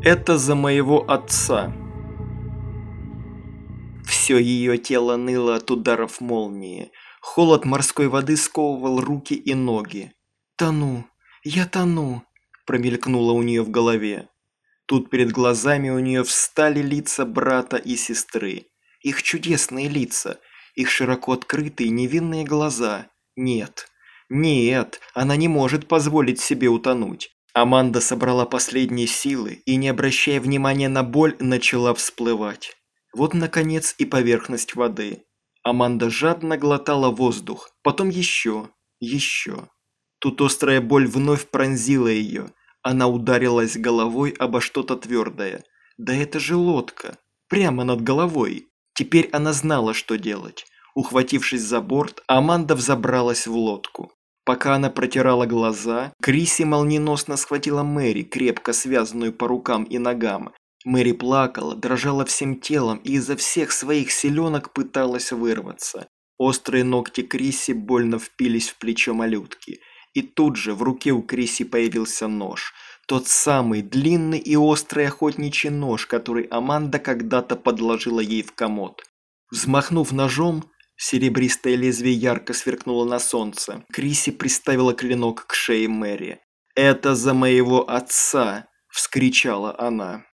Это за моего отца. Все ее тело ныло от ударов молнии. Холод морской воды сковывал руки и ноги. «Тону! Я тону!» – промелькнуло у нее в голове. Тут перед глазами у нее встали лица брата и сестры. Их чудесные лица, их широко открытые невинные глаза. Нет, нет, она не может позволить себе утонуть. Аманда собрала последние силы и, не обращая внимания на боль, начала всплывать. Вот, наконец, и поверхность воды. Аманда жадно глотала воздух, потом еще. Тут острая боль вновь пронзила ее. Она ударилась головой обо что-то твердое. Да это же лодка. Прямо над головой. Теперь она знала, что делать. Ухватившись за борт, Аманда взобралась в лодку. Пока она протирала глаза, Криси молниеносно схватила Мэри, крепко связанную по рукам и ногам. Мэри плакала, дрожала всем телом и изо всех своих силенок пыталась вырваться. Острые ногти Криси больно впились в плечо малютки. И тут же в руке у Криси появился нож. Тот самый длинный и острый охотничий нож, который Аманда когда-то подложила ей в комод. Взмахнув ножом, серебристое лезвие ярко сверкнуло на солнце. Криси приставила клинок к шее Мэри. «Это за моего отца!» – вскричала она.